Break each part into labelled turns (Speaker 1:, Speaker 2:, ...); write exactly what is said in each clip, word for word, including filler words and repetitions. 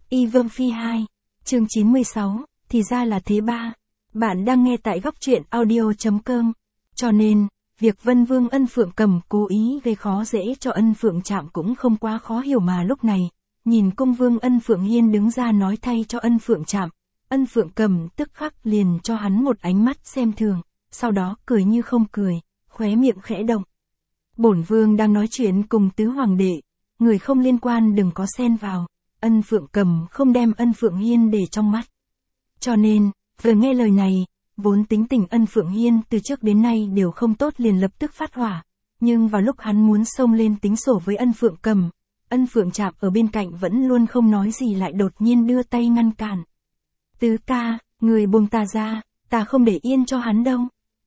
Speaker 1: Y Vương Phi hai, chương chín mươi sáu, thì ra là thế ba. Bạn đang nghe tại góc truyện audio chấm com. Cho nên, việc Vân Vương Ân Phượng Cầm cố ý gây khó dễ cho Ân Phượng Trạm cũng không quá khó hiểu mà lúc này, nhìn cung vương Ân Phượng Hiên đứng ra nói thay cho Ân Phượng Trạm, Ân Phượng Cầm tức khắc liền cho hắn một ánh mắt xem thường, sau đó cười như không cười, khóe miệng khẽ động. Bổn vương đang nói chuyện cùng tứ hoàng đệ, người không liên quan đừng có xen vào. Ân Phượng Cầm không đem Ân Phượng Hiên để trong mắt. Cho nên, vừa nghe lời này, vốn tính tình Ân Phượng Hiên từ trước đến nay đều không tốt liền lập tức phát hỏa. Nhưng vào lúc hắn muốn xông lên tính sổ với Ân Phượng Cầm, Ân Phượng Trạm ở bên cạnh vẫn luôn không nói gì lại đột nhiên đưa tay ngăn cản. Tứ ca, người buông ta ra, ta không để yên cho hắn đâu.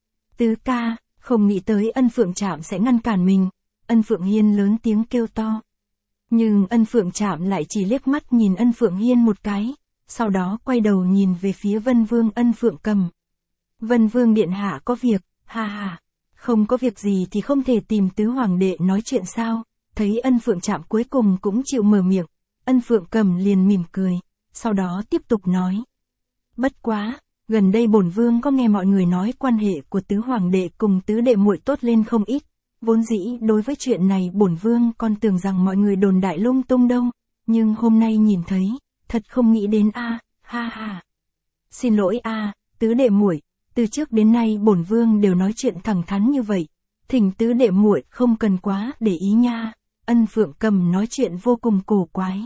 Speaker 1: Tứ ca, không nghĩ tới Ân Phượng Trạm sẽ ngăn cản mình. Ân Phượng Hiên lớn tiếng kêu to. Nhưng Ân Phượng Trạm lại chỉ liếc mắt nhìn Ân Phượng Hiên một cái, sau đó quay đầu nhìn về phía Vân Vương Ân Phượng Cầm. Vân Vương điện hạ có việc, ha ha, không có việc gì thì không thể tìm tứ hoàng đệ nói chuyện sao? Thấy Ân Phượng Trạm cuối cùng cũng chịu mở miệng, Ân Phượng Cầm liền mỉm cười, sau đó tiếp tục nói. Bất quá, gần đây bổn vương có nghe mọi người nói quan hệ của tứ hoàng đệ cùng tứ đệ muội tốt lên không ít. Vốn dĩ đối với chuyện này bổn vương còn tưởng rằng mọi người đồn đại lung tung đâu, nhưng hôm nay nhìn thấy, thật không nghĩ đến a, ha ha. Xin lỗi a, tứ đệ muội, từ trước đến nay bổn vương đều nói chuyện thẳng thắn như vậy, thỉnh tứ đệ muội không cần quá để ý nha. Ân Phượng Cầm nói chuyện vô cùng cổ quái.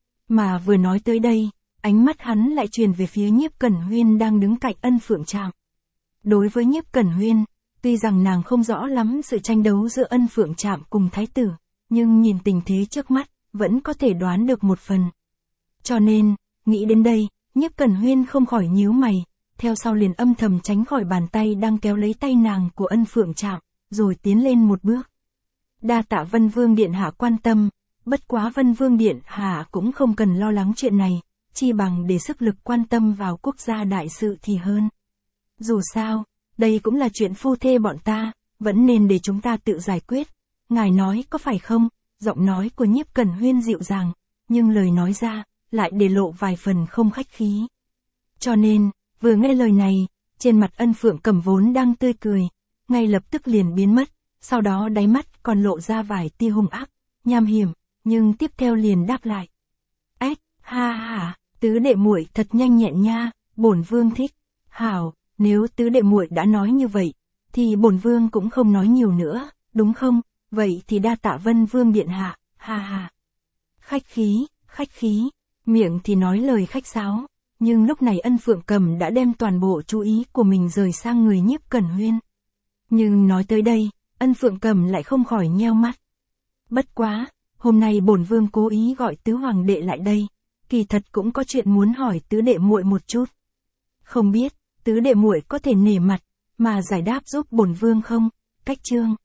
Speaker 1: Mà vừa nói tới đây, ánh mắt hắn lại truyền về phía Nhiếp Cẩn Huyên đang đứng cạnh Ân Phượng Trạm. Đối với Nhiếp Cẩn Huyên, tuy rằng nàng không rõ lắm sự tranh đấu giữa Ân Phượng Trạm cùng Thái tử, nhưng nhìn tình thế trước mắt, vẫn có thể đoán được một phần. Cho nên, nghĩ đến đây, Nhiếp Cẩn Huyên không khỏi nhíu mày, theo sau liền âm thầm tránh khỏi bàn tay đang kéo lấy tay nàng của Ân Phượng Trạm, rồi tiến lên một bước. Đa tạ Vân Vương điện hạ quan tâm, bất quá Vân Vương điện hạ cũng không cần lo lắng chuyện này, chi bằng để sức lực quan tâm vào quốc gia đại sự thì hơn. Dù sao, đây cũng là chuyện phu thê bọn ta, vẫn nên để chúng ta tự giải quyết. Ngài nói có phải không? Giọng nói của Nhiếp Cẩn Huyên dịu dàng, nhưng lời nói ra, lại để lộ vài phần không khách khí. Cho nên, vừa nghe lời này, trên mặt Ân Phượng Cầm vốn đang tươi cười, ngay lập tức liền biến mất, sau đó đáy mắt còn lộ ra vài tia hung ác, nham hiểm, nhưng tiếp theo liền đáp lại. Ếch, ha ha, tứ đệ muội thật nhanh nhẹn nha, bổn vương thích. Hảo, nếu tứ đệ muội đã nói như vậy, thì bổn vương cũng không nói nhiều nữa, đúng không? Vậy thì đa tạ Vân Vương điện hạ, ha ha. Khách khí, khách khí, miệng thì nói lời khách sáo, nhưng lúc này Ân Phượng Cầm đã đem toàn bộ chú ý của mình rời sang người Nhiếp Cẩn Huyên. Nhưng nói tới đây, Ân Phượng Cầm lại không khỏi nheo mắt. Bất quá, hôm nay bổn vương cố ý gọi tứ hoàng đệ lại đây, kỳ thật cũng có chuyện muốn hỏi tứ đệ muội một chút. Không biết, tứ đệ muội có thể nể mặt, mà giải đáp giúp bổn vương không? Cách chương.